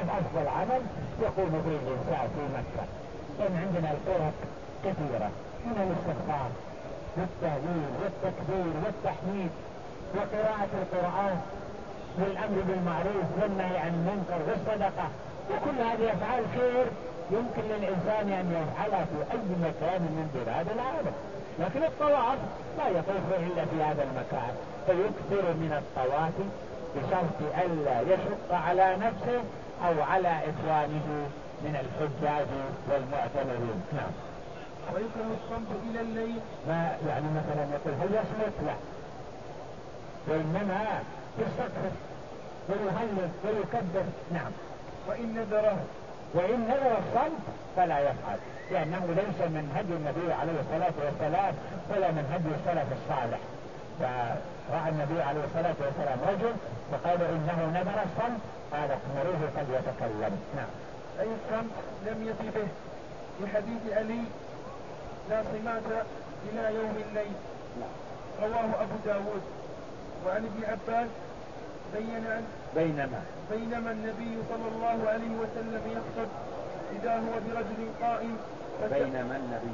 أفضل عمل يقوم به الإنسان في مكة، لأن عندنا الطرق كثيرة من الاستغفار والتهليل والتكبير والتحميد وقراءة القرآن والأمر بالمعروف والنهي عن المنكر والصدقة، وكل هذه أفعال خير يمكن للإنسان أن يفعلها في أي مكان من بلاد العالم، لكن الطواف لا يطوف إلا في هذا المكان، فيكثر من الطواف بشرط ألا يشق على نفسه أو على إخوانه من الحجاج والمعتمرين. نعم. ويكره الصمت إلى الليل، ما يعني مثلا يقول هل يصمت؟ لا، وإنما يستغفر ويهلل ويكبر. نعم. وإن نذر الصمت فلا يفعل، لأنه ليس من هدي النبي عليه الصلاة والسلام ولا من هدي السلف الصالح. فرأى النبي عليه الصلاة والسلام رجل وقال إنه نذر الصمت، قال اخمروه فليتكلم. نعم. أي الصمت لم يفي به، لحديث علي لا صمات إلى يوم الليل، رواه أبو داود. وعن ابن عباس بينما النبي صلى الله عليه وسلم يخطب إذا هو برجل قائم بينما النبي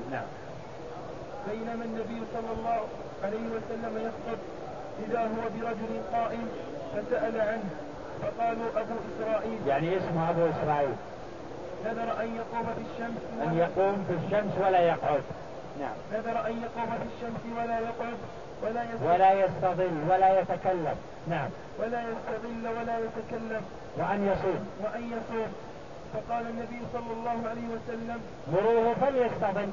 صلى الله عليه وسلم يخطب إذا هو برجل قائم فسأل عنه فقالوا أبو إسرائيل، يعني اسمه أبو إسرائيل، نذر أن يقوم في الشمس ولا يقعد. نعم. نذر أن يقوم في الشمس ولا يقعد ولا يستظل ولا يتكلم. نعم. ولا يستظل ولا يتكلم وأن يصوم. فقال النبي صلى الله عليه وسلم مروه فليستظل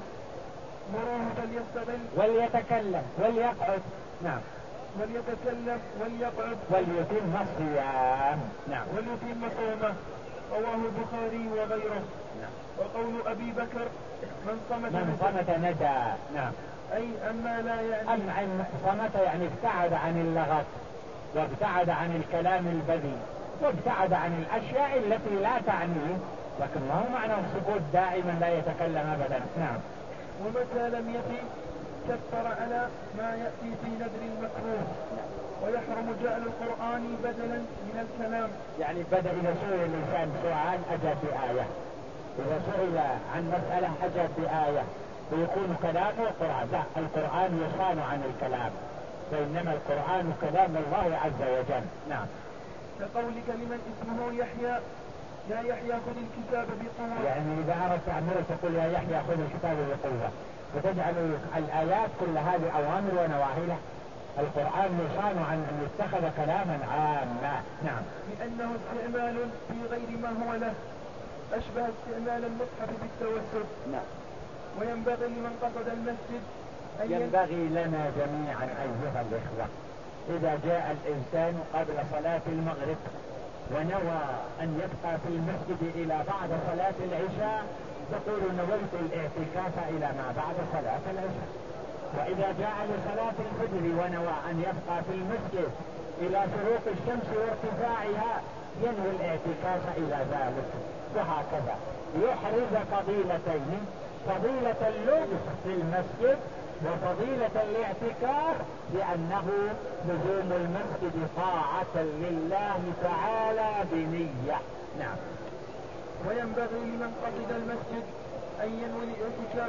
وليتكلم وليقعد. نعم. وليتكلم وليقعد وليتم الصيام. نعم. وليتم صومه، رواه البخاري وغيره. نعم. وقول أبي بكر من صمت نجا. نعم. أي أما لا يعني صمت يعني ابتعد عن اللغط وابتعد عن الكلام البذيء وابتعد عن الأشياء التي لا تعنيه، لكن ما هو معنى السكوت دائما لا يتكلم أبدا. نعم. ومتى لم يفي كفر على ما يأتي في نذر المكروه، ويحرم جعل القرآن بدلا من الكلام. يعني بدأ إذا سئل الإنسان سؤال أجاب بآية، إذا سئل عن مسألة أجاب بآية، ويكون كلامه القرآن. لا، القرآن يصان عن الكلام، فإنما القرآن كلام الله عز وجل. نعم. كقولك لمن اسمه يحيى يا يحيى خذ الكتاب بقوة، يعني إذا أردت أمره تقول يا يحيى خذ الكتاب بقوة، وتجعل الآيات كل هذه أوامر ونواهي. القرآن يصان عن أن يتخذ كلاما عاما. نعم. لأنه استعمال في غير ما هو له، أشبه استعمال المصحف بالتوسل. نعم. وينبغي لمن قصد المسجد ينبغي لنا جميعا أيها الإخوة إذا جاء الإنسان قبل صلاة المغرب ونوى أن يبقى في المسجد إلى بعد صلاة العشاء تقول نويت الاعتكاف إلى ما بعد صلاة العشاء. وإذا جاء لصلاة الفجر ونوى أن يبقى في المسجد إلى شروق الشمس وارتفاعها ينوي الاعتكاف إلى ذلك، وهكذا يحرز فضيلتين، فضيلة اللبس في المسجد وفضيلة الاعتكاف، لأنه لزوم المسجد طاعة لله تعالى بنية. نعم. وينبغي لمن قصد المسجد أن ينوي الاعتكاف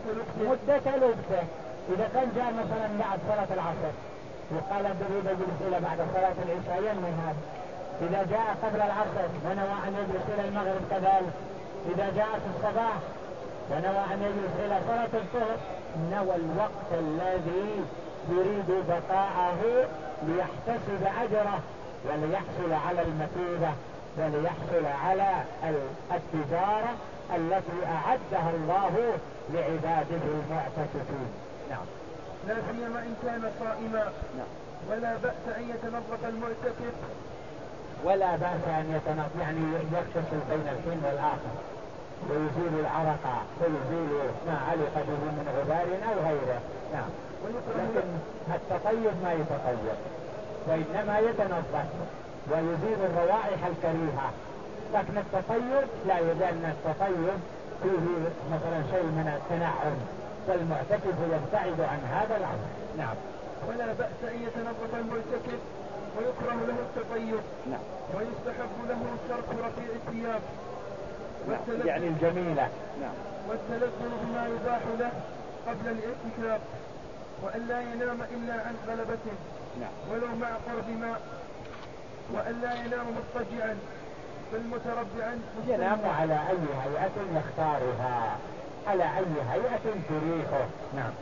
مدة لبسه. إذا كان جاء مثلا بعد صلاة العصر وقال بريد يجلس إلى بعد صلاة العشاء ينوي هذا. إذا جاء قبل العصر ونوى أن يجلس إلى المغرب كذلك. إذا جاء في الصباح ونوى أن يجلس إلى صلاة الظهر نوى الوقت الذي يريد بقاءه ليحتسب أجره وليحصل على المثوبة وليحصل على التجارة التي أعدها الله لعباده المعتكفين. نعم. لا سيما إن كان صائما. نعم. ولا بأس أن يتنظف المعتكف، ولا بأس أن يتنظف يعني يغتسل بين الحين والآخر ويزيل العرق ويزيل ما علق به من غبار أو غيره. نعم. لكن التطيب ما يتطيب، وإنما يتنظف ويزيل الروائح الكريهة، لكن التطيب لا، لأن التطيب فيه مثلا شيء من التنعم، فالمعتكف يبتعد عن هذا الأمر. نعم. ولا بأس أن يتنظف المعتكف ويكره له التطيب. نعم. ويستحب له ترك رفيع الثياب. نعم. يعني الجميلة. نعم. والتلذذ بما يباح له قبل الاعتكاف، وأن لا ينام إلا عن غلبته. نعم. ولو مع قرب ماء، وأن لا ينام مضطجعا بل متربعا ينام على أي هيئة يختارها، على أي هيئة تريحه. نعم.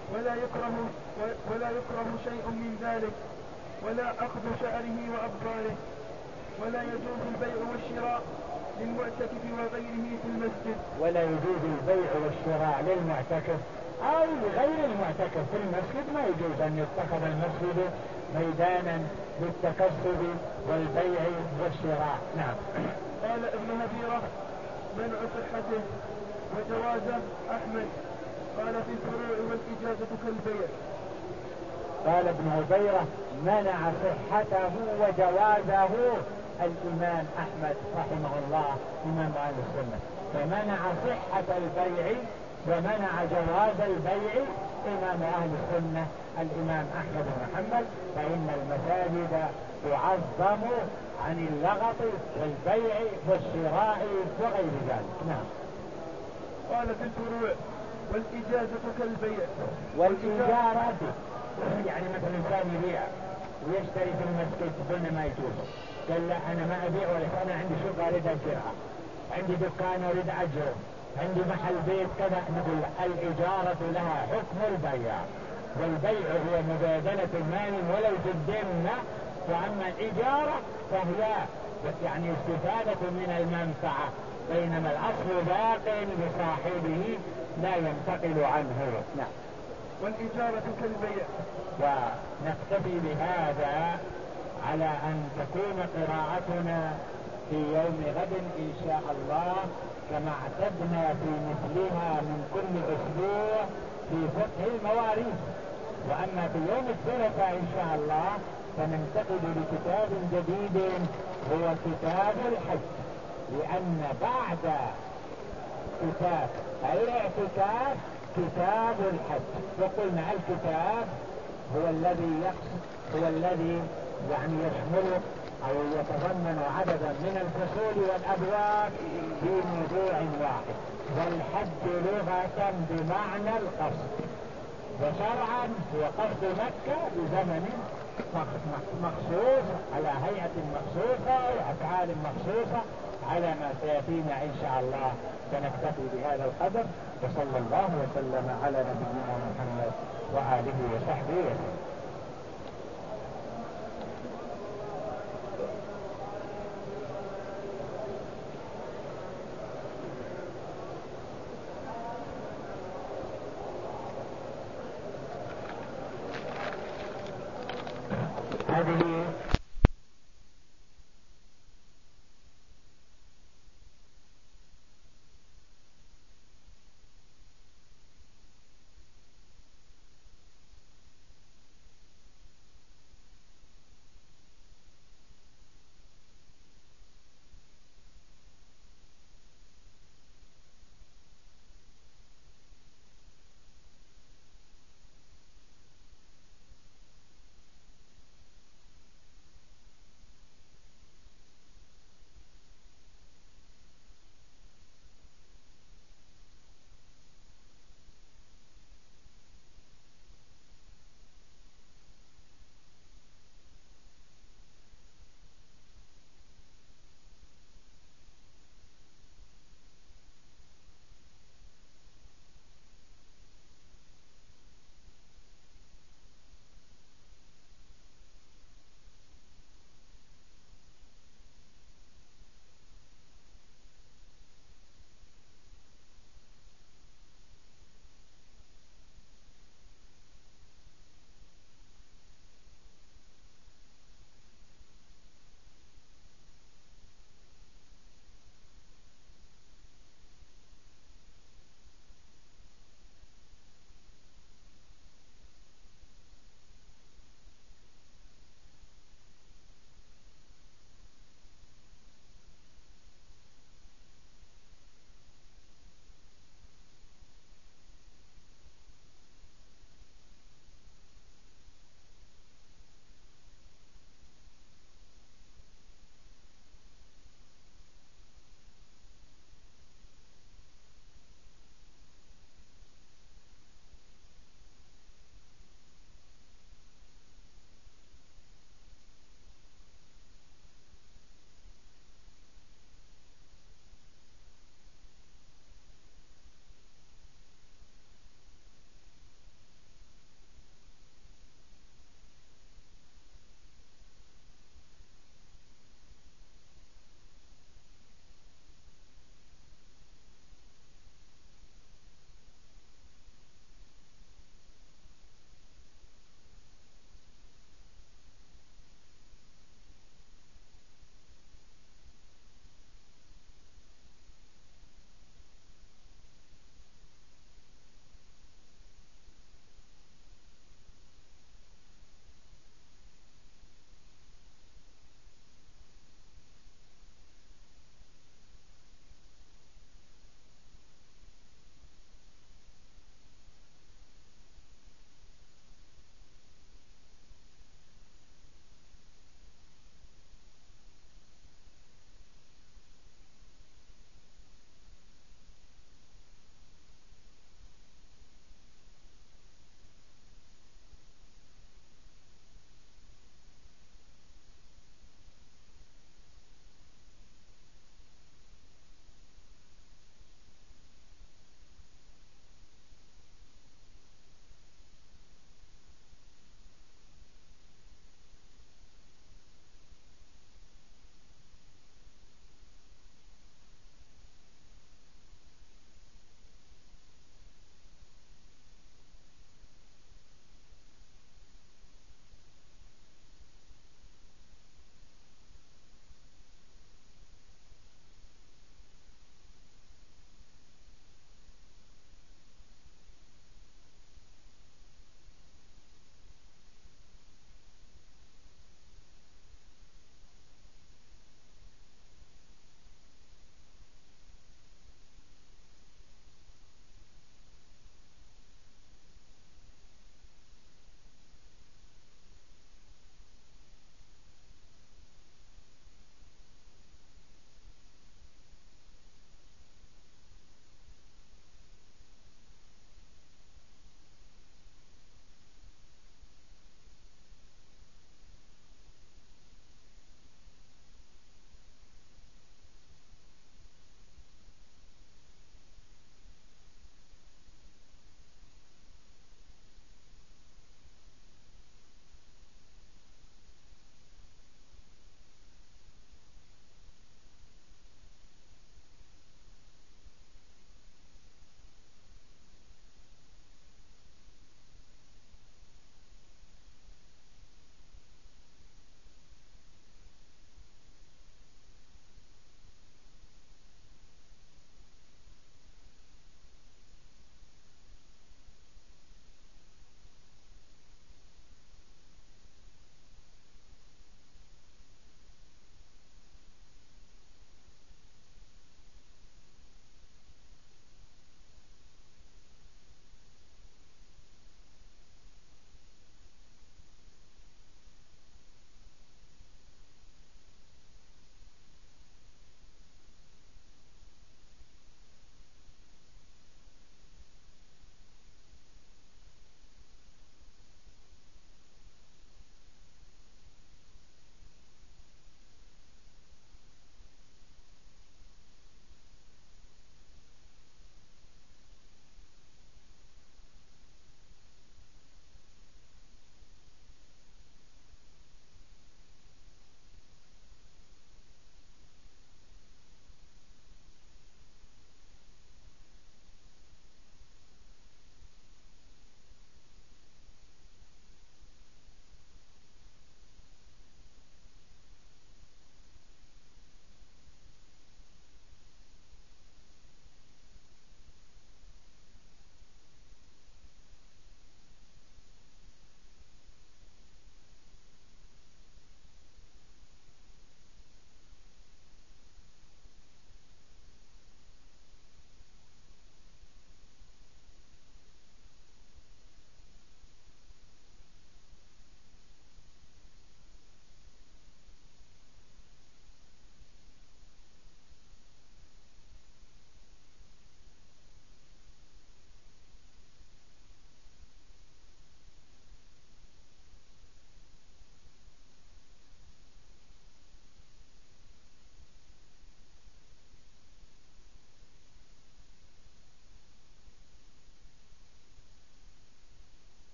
ولا يكره شيء من ذلك، ولا أخذ شعره وأبصاره. ولا يجوز البيع والشراء للمعتكف وغيره في المسجد. ولا يجوز البيع والشراء للمعتكف أو لغير المعتكف في المسجد. ما يجوز أن يتخذ المسجد ميدانا للتكسب والبيع والشراء. نعم. قال ابن هبيرة: منع صحته وجوازه أحمد. قال في الفروع والإجازة كالبيع. قال ابن هبيرة: منع صحته وجوازه الإمام أحمد رحمه الله إمام أهل السنة، فمنع صحة البيع ومنع جواز البيع إمام أهل السنة الإمام أحمد بن حنبل، فإن المساجد تعظم عن اللغط والبيع والشراء وغير ذلك. نعم. قال في الفروع والإجازة كالبيع. والإجارة يعني مثلا إنسان يبيع ويشتري في المسجد قلنا ما يجوز، قال لا أنا ما أبيع ولا أنا عندي شقة أريد أجرها، عندي دكان أريد أجره، عندي محل بيت كذا، نقول الإجارة لها حكم البيع، والبيع هو مبادلة المال ولو في الذمة، وأما الإجارة فهي يعني استفادة من المنفعة، بينما الأصل باق لصاحبه لا ينتقل عنه. نعم. والإجارة كالبيع. ونكتفي بهذا على أن تكون قراءتنا في يوم غد إن شاء الله كما اعتدنا في مثلها من كل أسبوع في فقه المواريث. وأما في يوم الثلاثاء إن شاء الله فننتقل لكتاب جديد هو كتاب الحج، لأن بعد كتاب الاعتكاف كتاب الحج، وقلنا الكتاب هو الذي يعني يشمل أو يتضمن عددا من الفصول والأبواب في موضوع واحد. والحج لغة بمعنى القصد، وشرعا هو قصد مكة بزمن مخصوص على هيئة مخصوصة وأفعال مخصوصة على ما سيأتينا إن شاء الله. فنكتفي بهذا القدر، وصلى الله وسلم على نبينا محمد وآله وصحبه وسلم. هذه